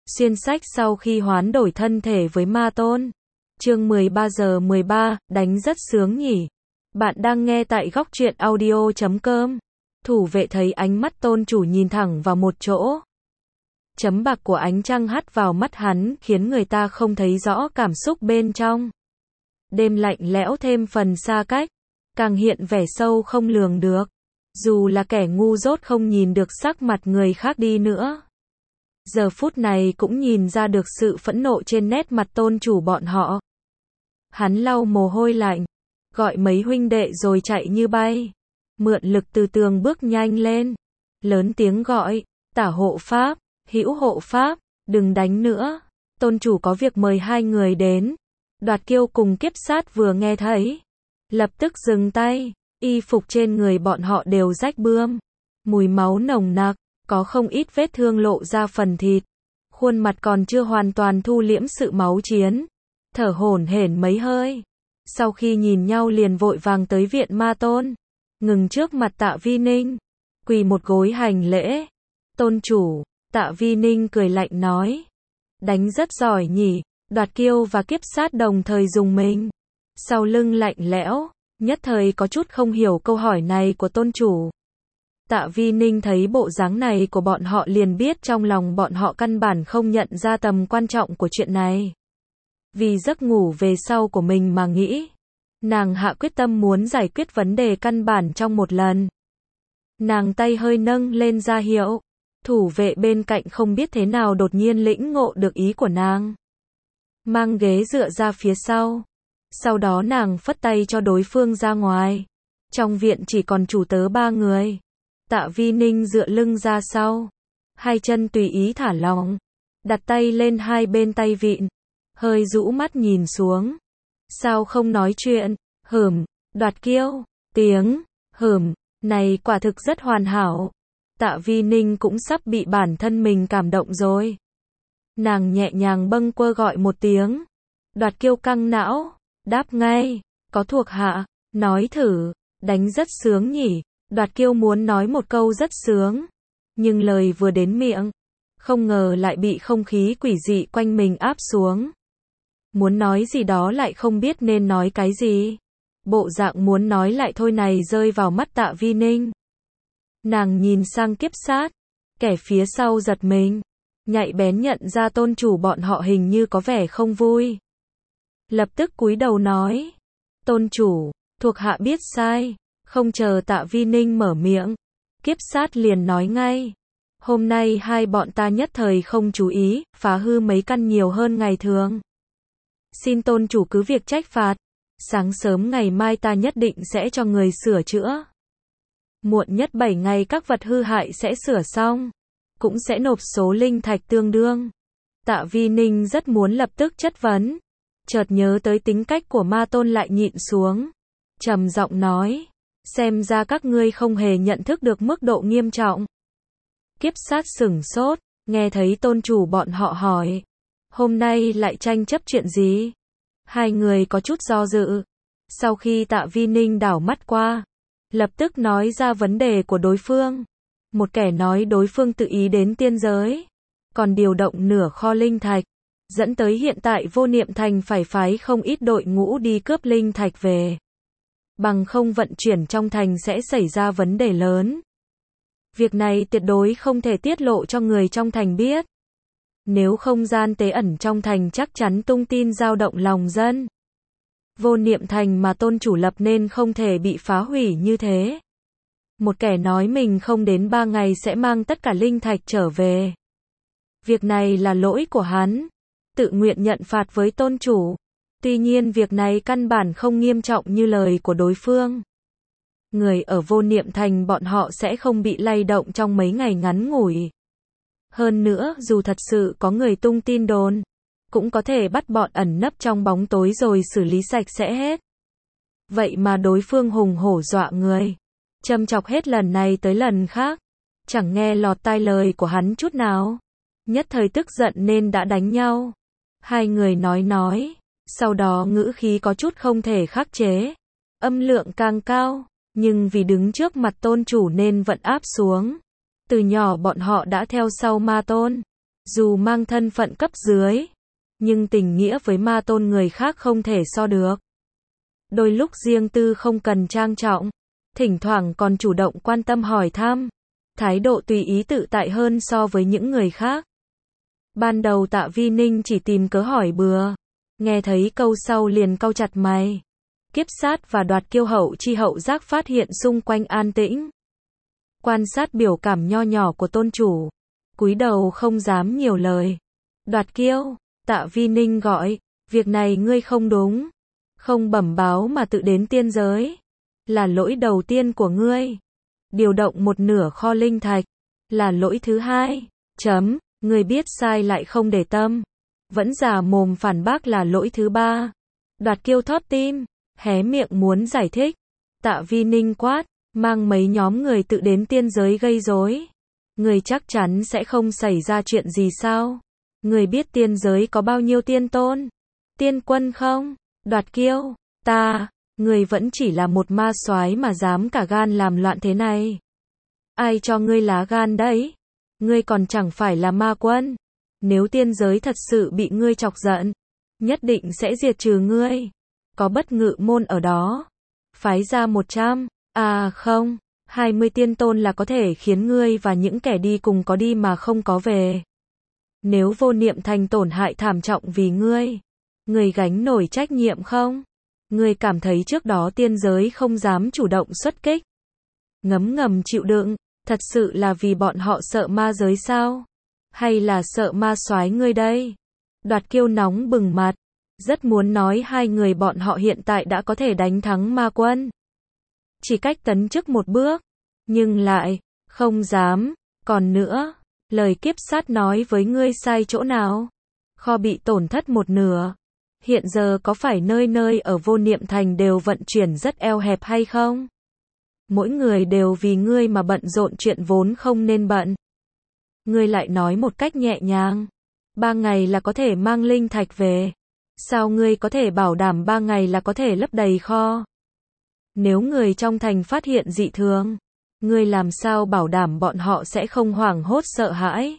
Xuyên sách sau khi hoán đổi thân thể với ma tôn. Chương 13:13, đánh rất sướng nhỉ. Bạn đang nghe tại góc truyện audio.com. Thủ vệ thấy ánh mắt tôn chủ nhìn thẳng vào một chỗ. Chấm bạc của ánh trăng hắt vào mắt hắn khiến người ta không thấy rõ cảm xúc bên trong. Đêm lạnh lẽo thêm phần xa cách, càng hiện vẻ sâu không lường được. Dù là kẻ ngu dốt không nhìn được sắc mặt người khác đi nữa. Giờ phút này cũng nhìn ra được sự phẫn nộ trên nét mặt tôn chủ bọn họ. Hắn lau mồ hôi lạnh, gọi mấy huynh đệ rồi chạy như bay. Mượn lực từ tường bước nhanh lên. Lớn tiếng gọi, Tả hộ pháp, Hữu hộ pháp, đừng đánh nữa. Tôn chủ có việc mời hai người đến. Đoạt Kiêu cùng Kiếp Sát vừa nghe thấy, lập tức dừng tay. Y phục trên người bọn họ đều rách bươm, mùi máu nồng nặc, có không ít vết thương lộ ra phần thịt. Khuôn mặt còn chưa hoàn toàn thu liễm sự máu chiến, thở hổn hển mấy hơi. Sau khi nhìn nhau liền vội vàng tới viện ma tôn, ngừng trước mặt Tạ Vi Ninh, quỳ một gối hành lễ. Tôn chủ, Tạ Vi Ninh cười lạnh nói, đánh rất giỏi nhỉ. Đoạt Kiêu và Kiếp Sát đồng thời dùng mình, sau lưng lạnh lẽo, nhất thời có chút không hiểu câu hỏi này của tôn chủ. Tạ Vi Ninh thấy bộ dáng này của bọn họ liền biết trong lòng bọn họ căn bản không nhận ra tầm quan trọng của chuyện này. Vì giấc ngủ về sau của mình mà nghĩ, nàng hạ quyết tâm muốn giải quyết vấn đề căn bản trong một lần. Nàng tay hơi nâng lên ra hiệu, thủ vệ bên cạnh không biết thế nào đột nhiên lĩnh ngộ được ý của nàng. Mang ghế dựa ra phía sau. Sau đó nàng phất tay cho đối phương ra ngoài. Trong viện chỉ còn chủ tớ 3 người. Tạ Vi Ninh dựa lưng ra sau, hai chân tùy ý thả lỏng, đặt tay lên hai bên tay vịn, hơi rũ mắt nhìn xuống. Sao không nói chuyện? Đoạt Kiêu, tiếng này quả thực rất hoàn hảo. Tạ Vi Ninh cũng sắp bị bản thân mình cảm động rồi. Nàng nhẹ nhàng bâng quơ gọi một tiếng. Đoạt Kiêu căng não, đáp ngay, có thuộc hạ, nói thử, đánh rất sướng nhỉ. Đoạt Kiêu muốn nói một câu rất sướng, nhưng lời vừa đến miệng, không ngờ lại bị không khí quỷ dị quanh mình áp xuống. Muốn nói gì đó lại không biết nên nói cái gì. Bộ dạng muốn nói lại thôi này rơi vào mắt Tạ Vi Ninh. Nàng nhìn sang Kiếp Sát, kẻ phía sau giật mình, nhạy bén nhận ra tôn chủ bọn họ hình như có vẻ không vui. Lập tức cúi đầu nói, tôn chủ, thuộc hạ biết sai. Không chờ Tạ Vi Ninh mở miệng, Kiếp Sát liền nói ngay, hôm nay hai bọn ta nhất thời không chú ý, phá hư mấy căn nhiều hơn ngày thường. Xin tôn chủ cứ việc trách phạt, sáng sớm ngày mai ta nhất định sẽ cho người sửa chữa. Muộn nhất 7 ngày các vật hư hại sẽ sửa xong, cũng sẽ nộp số linh thạch tương đương. Tạ Vi Ninh rất muốn lập tức chất vấn, chợt nhớ tới tính cách của ma tôn lại nhịn xuống, trầm giọng nói, xem ra các ngươi không hề nhận thức được mức độ nghiêm trọng. Kiếp Sát sửng sốt, nghe thấy tôn chủ bọn họ hỏi, hôm nay lại tranh chấp chuyện gì? Hai người có chút do dự. Sau khi Tạ Vi Ninh đảo mắt qua, lập tức nói ra vấn đề của đối phương. Một kẻ nói đối phương tự ý đến tiên giới, còn điều động nửa kho linh thạch, dẫn tới hiện tại Vô Niệm Thành phải phái không ít đội ngũ đi cướp linh thạch về. Bằng không vận chuyển trong thành sẽ xảy ra vấn đề lớn. Việc này tuyệt đối không thể tiết lộ cho người trong thành biết. Nếu không gian tế ẩn trong thành chắc chắn tung tin dao động lòng dân. Vô Niệm Thành mà tôn chủ lập nên không thể bị phá hủy như thế. Một kẻ nói mình không đến 3 ngày sẽ mang tất cả linh thạch trở về. Việc này là lỗi của hắn, tự nguyện nhận phạt với tôn chủ. Tuy nhiên việc này căn bản không nghiêm trọng như lời của đối phương. Người ở Vô Niệm Thành bọn họ sẽ không bị lay động trong mấy ngày ngắn ngủi. Hơn nữa, dù thật sự có người tung tin đồn, cũng có thể bắt bọn ẩn nấp trong bóng tối rồi xử lý sạch sẽ hết. Vậy mà đối phương hùng hổ dọa người, châm chọc hết lần này tới lần khác, chẳng nghe lọt tai lời của hắn chút nào. Nhất thời tức giận nên đã đánh nhau. Hai người nói, sau đó ngữ khí có chút không thể khắc chế, âm lượng càng cao, nhưng vì đứng trước mặt tôn chủ nên vẫn áp xuống. Từ nhỏ bọn họ đã theo sau ma tôn, Dù mang thân phận cấp dưới, nhưng tình nghĩa với ma tôn người khác không thể so được. Đôi lúc riêng tư không cần trang trọng, thỉnh thoảng còn chủ động quan tâm hỏi thăm, thái độ tùy ý tự tại hơn so với những người khác. Ban đầu Tạ Vi Ninh chỉ tìm cớ hỏi bừa, nghe thấy câu sau liền cau chặt mày. Kiếp sát và Đoạt Kiêu hậu chi hậu giác phát hiện xung quanh an tĩnh. Quan sát biểu cảm nho nhỏ của tôn chủ, cúi đầu không dám nhiều lời. Đoạt Kiêu, Tạ Vi Ninh gọi, việc này ngươi không đúng. Không bẩm báo mà tự đến tiên giới, là lỗi đầu tiên của ngươi. Điều động một nửa kho linh thạch, là lỗi thứ hai. Ngươi biết sai lại không để tâm, vẫn giả mồm phản bác là lỗi thứ ba. Đoạt Kiêu thót tim, hé miệng muốn giải thích. Tạ Vi Ninh quát, mang mấy nhóm người tự đến tiên giới gây rối. Ngươi chắc chắn sẽ không xảy ra chuyện gì sao? Ngươi biết tiên giới có bao nhiêu tiên tôn, tiên quân không? Đoạt Kiêu, ngươi vẫn chỉ là một ma soái mà dám cả gan làm loạn thế này. Ai cho ngươi lá gan đấy? Ngươi còn chẳng phải là ma quân. Nếu tiên giới thật sự bị ngươi chọc giận, nhất định sẽ diệt trừ ngươi. Có Bất Ngự môn ở đó, phái ra 100, 20 tiên tôn là có thể khiến ngươi và những kẻ đi cùng có đi mà không có về. Nếu Vô Niệm Thành tổn hại thảm trọng vì ngươi gánh nổi trách nhiệm không? Ngươi cảm thấy trước đó tiên giới không dám chủ động xuất kích, ngấm ngầm chịu đựng, thật sự là vì bọn họ sợ ma giới sao? Hay là sợ ma soái ngươi đây? Đoạt Kiêu nóng bừng mặt, rất muốn nói hai người bọn họ hiện tại đã có thể đánh thắng ma quân, chỉ cách tấn chức một bước, nhưng lại không dám. Còn nữa, lời kiếp sát nói với ngươi sai chỗ nào? Kho bị tổn thất một nửa. Hiện giờ có phải nơi nơi ở Vô Niệm Thành đều vận chuyển rất eo hẹp hay không? Mỗi người đều vì ngươi mà bận rộn chuyện vốn không nên bận. Ngươi lại nói một cách nhẹ nhàng, 3 ngày là có thể mang linh thạch về. Sao ngươi có thể bảo đảm 3 ngày là có thể lấp đầy kho? Nếu người trong thành phát hiện dị thường, ngươi làm sao bảo đảm bọn họ sẽ không hoảng hốt sợ hãi?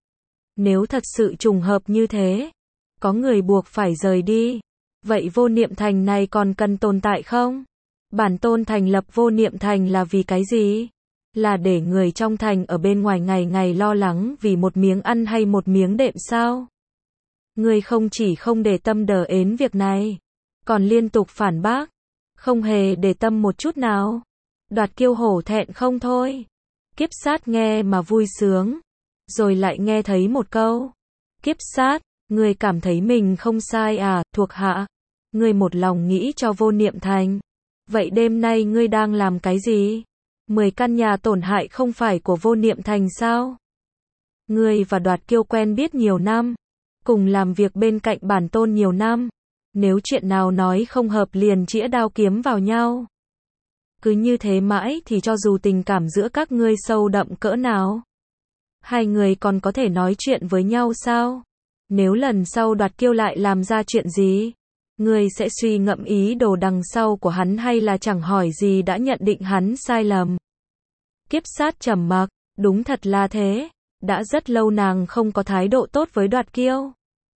Nếu thật sự trùng hợp như thế, có người buộc phải rời đi, vậy Vô Niệm Thành này còn cần tồn tại không? Bản tôn thành lập Vô Niệm Thành là vì cái gì? Là để người trong thành ở bên ngoài ngày ngày lo lắng vì một miếng ăn hay một miếng đệm sao? Ngươi không chỉ không để tâm đờ ến việc này, còn liên tục phản bác, không hề để tâm một chút nào. Đoạt Kiêu hổ thẹn không thôi. Kiếp sát nghe mà vui sướng, rồi lại nghe thấy một câu. Kiếp sát, ngươi cảm thấy mình không sai à, thuộc hạ? Ngươi một lòng nghĩ cho Vô Niệm Thành. Vậy đêm nay ngươi đang làm cái gì? 10 căn nhà tổn hại không phải của Vô Niệm Thành sao? Ngươi và Đoạt Kiêu quen biết nhiều năm, cùng làm việc bên cạnh bản tôn nhiều năm. Nếu chuyện nào nói không hợp liền chĩa đao kiếm vào nhau. Cứ như thế mãi thì cho dù tình cảm giữa các ngươi sâu đậm cỡ nào, hai người còn có thể nói chuyện với nhau sao? Nếu lần sau Đoạt Kiêu lại làm ra chuyện gì, ngươi sẽ suy ngẫm ý đồ đằng sau của hắn hay là chẳng hỏi gì đã nhận định hắn sai lầm? Kiếp sát trầm mặc, đúng thật là thế, đã rất lâu nàng không có thái độ tốt với Đoạt Kiêu.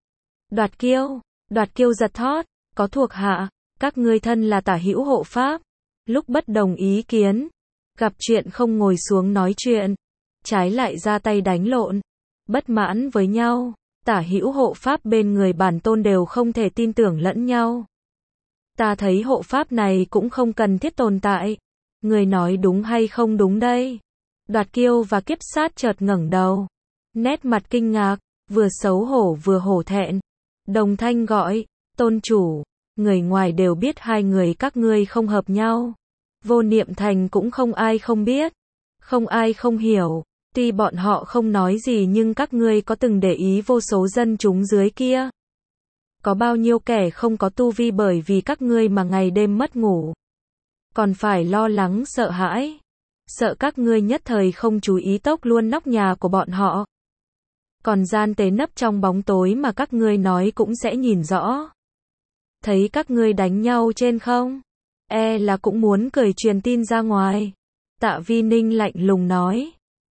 Đoạt Kiêu giật thót, có thuộc hạ, các ngươi thân là tả hữu hộ pháp, lúc bất đồng ý kiến, gặp chuyện không ngồi xuống nói chuyện, trái lại ra tay đánh lộn, bất mãn với nhau, tả hữu hộ pháp bên người bản tôn đều không thể tin tưởng lẫn nhau. Ta thấy hộ pháp này cũng không cần thiết tồn tại. Người nói đúng hay không đúng đây? Đoạt Kiêu và Kiếp sát chợt ngẩng đầu, nét mặt kinh ngạc, vừa xấu hổ vừa hổ thẹn. Đồng thanh gọi, tôn chủ, người ngoài đều biết hai người các ngươi không hợp nhau. Vô Niệm Thành cũng không ai không biết, không ai không hiểu. Tuy bọn họ không nói gì nhưng các ngươi có từng để ý vô số dân chúng dưới kia? Có bao nhiêu kẻ không có tu vi bởi vì các ngươi mà ngày đêm mất ngủ, còn phải lo lắng sợ hãi, sợ các ngươi nhất thời không chú ý tốc luôn nóc nhà của bọn họ. Còn gian tế nấp trong bóng tối mà các ngươi nói cũng sẽ nhìn rõ. Thấy các ngươi đánh nhau trên không? Là cũng muốn cười truyền tin ra ngoài. Tạ Vi Ninh lạnh lùng nói.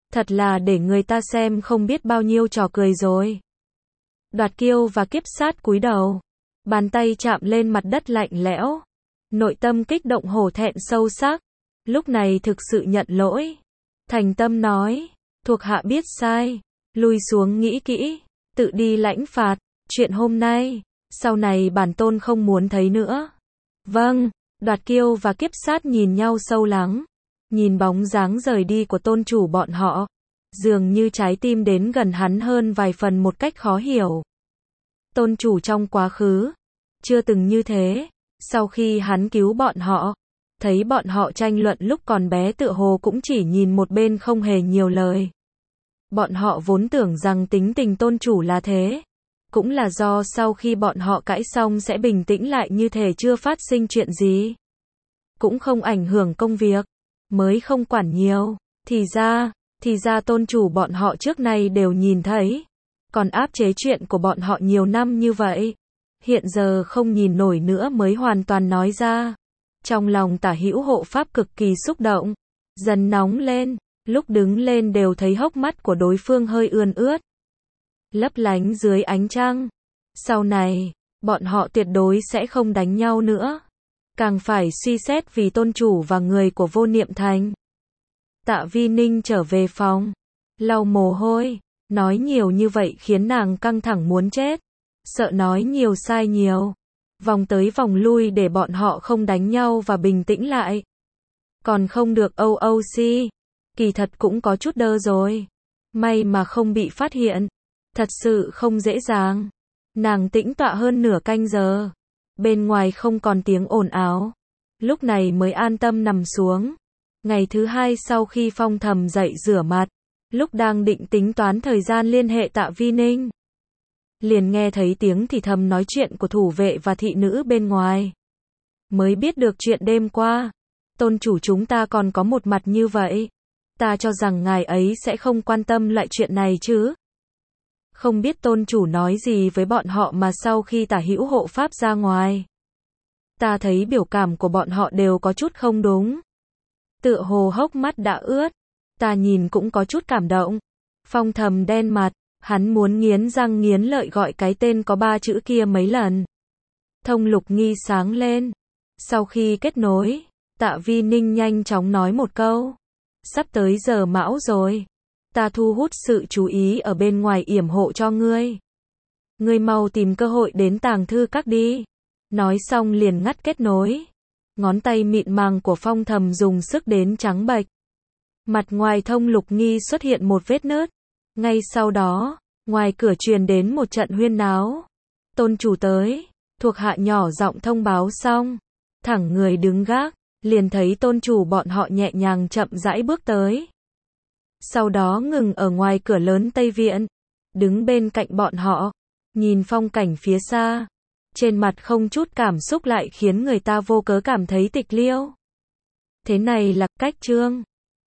Thật là để người ta xem không biết bao nhiêu trò cười rồi. Đoạt Kiêu và Kiếp Sát cúi đầu, bàn tay chạm lên mặt đất lạnh lẽo, nội tâm kích động hổ thẹn sâu sắc, lúc này thực sự nhận lỗi, thành tâm nói, thuộc hạ biết sai, lui xuống nghĩ kỹ, tự đi lãnh phạt, chuyện hôm nay, sau này bản tôn không muốn thấy nữa. Vâng, Đoạt Kiêu và Kiếp Sát nhìn nhau sâu lắng, nhìn bóng dáng rời đi của tôn chủ bọn họ, dường như trái tim đến gần hắn hơn vài phần một cách khó hiểu. Tôn chủ trong quá khứ, chưa từng như thế, sau khi hắn cứu bọn họ, thấy bọn họ tranh luận lúc còn bé tựa hồ cũng chỉ nhìn một bên không hề nhiều lời. Bọn họ vốn tưởng rằng tính tình tôn chủ là thế, cũng là do sau khi bọn họ cãi xong sẽ bình tĩnh lại như thể chưa phát sinh chuyện gì. Cũng không ảnh hưởng công việc, mới không quản nhiều, thì ra tôn chủ bọn họ trước nay đều nhìn thấy, còn áp chế chuyện của bọn họ nhiều năm như vậy. Hiện giờ không nhìn nổi nữa mới hoàn toàn nói ra. Trong lòng Tả Hữu hộ pháp cực kỳ xúc động, dần nóng lên, lúc đứng lên đều thấy hốc mắt của đối phương hơi ươn ướt, lấp lánh dưới ánh trăng. Sau này, bọn họ tuyệt đối sẽ không đánh nhau nữa, càng phải suy xét vì tôn chủ và người của Vô Niệm Thành. Tạ Vi Ninh trở về phòng, lau mồ hôi, nói nhiều như vậy khiến nàng căng thẳng muốn chết, sợ nói nhiều sai nhiều, vòng tới vòng lui để bọn họ không đánh nhau và bình tĩnh lại. Còn không được OOC, kỳ thật cũng có chút đơ rồi, may mà không bị phát hiện, thật sự không dễ dàng. Nàng tĩnh tọa hơn nửa canh giờ, bên ngoài không còn tiếng ồn ào, lúc này mới an tâm nằm xuống. Ngày thứ hai sau khi Phong Thầm dậy rửa mặt, lúc đang định tính toán thời gian liên hệ Tạ Vi Ninh, liền nghe thấy tiếng thì thầm nói chuyện của thủ vệ và thị nữ bên ngoài. Mới biết được chuyện đêm qua, tôn chủ chúng ta còn có một mặt như vậy. Ta cho rằng ngài ấy sẽ không quan tâm lại chuyện này chứ. Không biết tôn chủ nói gì với bọn họ mà sau khi Tả Hữu hộ pháp ra ngoài, ta thấy biểu cảm của bọn họ đều có chút không đúng. Tựa hồ hốc mắt đã ướt, ta nhìn cũng có chút cảm động. Phong Thầm đen mặt, hắn muốn nghiến răng nghiến lợi gọi cái tên có 3 chữ kia mấy lần. Thông Lục Nghi sáng lên. Sau khi kết nối, Tạ Vi Ninh nhanh chóng nói một câu. Sắp tới giờ mão rồi. Ta thu hút sự chú ý ở bên ngoài yểm hộ cho ngươi. Ngươi mau tìm cơ hội đến tàng thư các đi. Nói xong liền ngắt kết nối. Ngón tay mịn màng của Phong Thầm dùng sức đến trắng bệch. Mặt ngoài Thông Lục Nghi xuất hiện một vết nứt. Ngay sau đó, ngoài cửa truyền đến một trận huyên náo. Tôn chủ tới, thuộc hạ nhỏ giọng thông báo xong, thẳng người đứng gác, liền thấy tôn chủ bọn họ nhẹ nhàng chậm rãi bước tới. Sau đó ngừng ở ngoài cửa lớn Tây Viện, đứng bên cạnh bọn họ, nhìn phong cảnh phía xa, trên mặt không chút cảm xúc lại khiến người ta vô cớ cảm thấy tịch liêu. Thế này là cách trương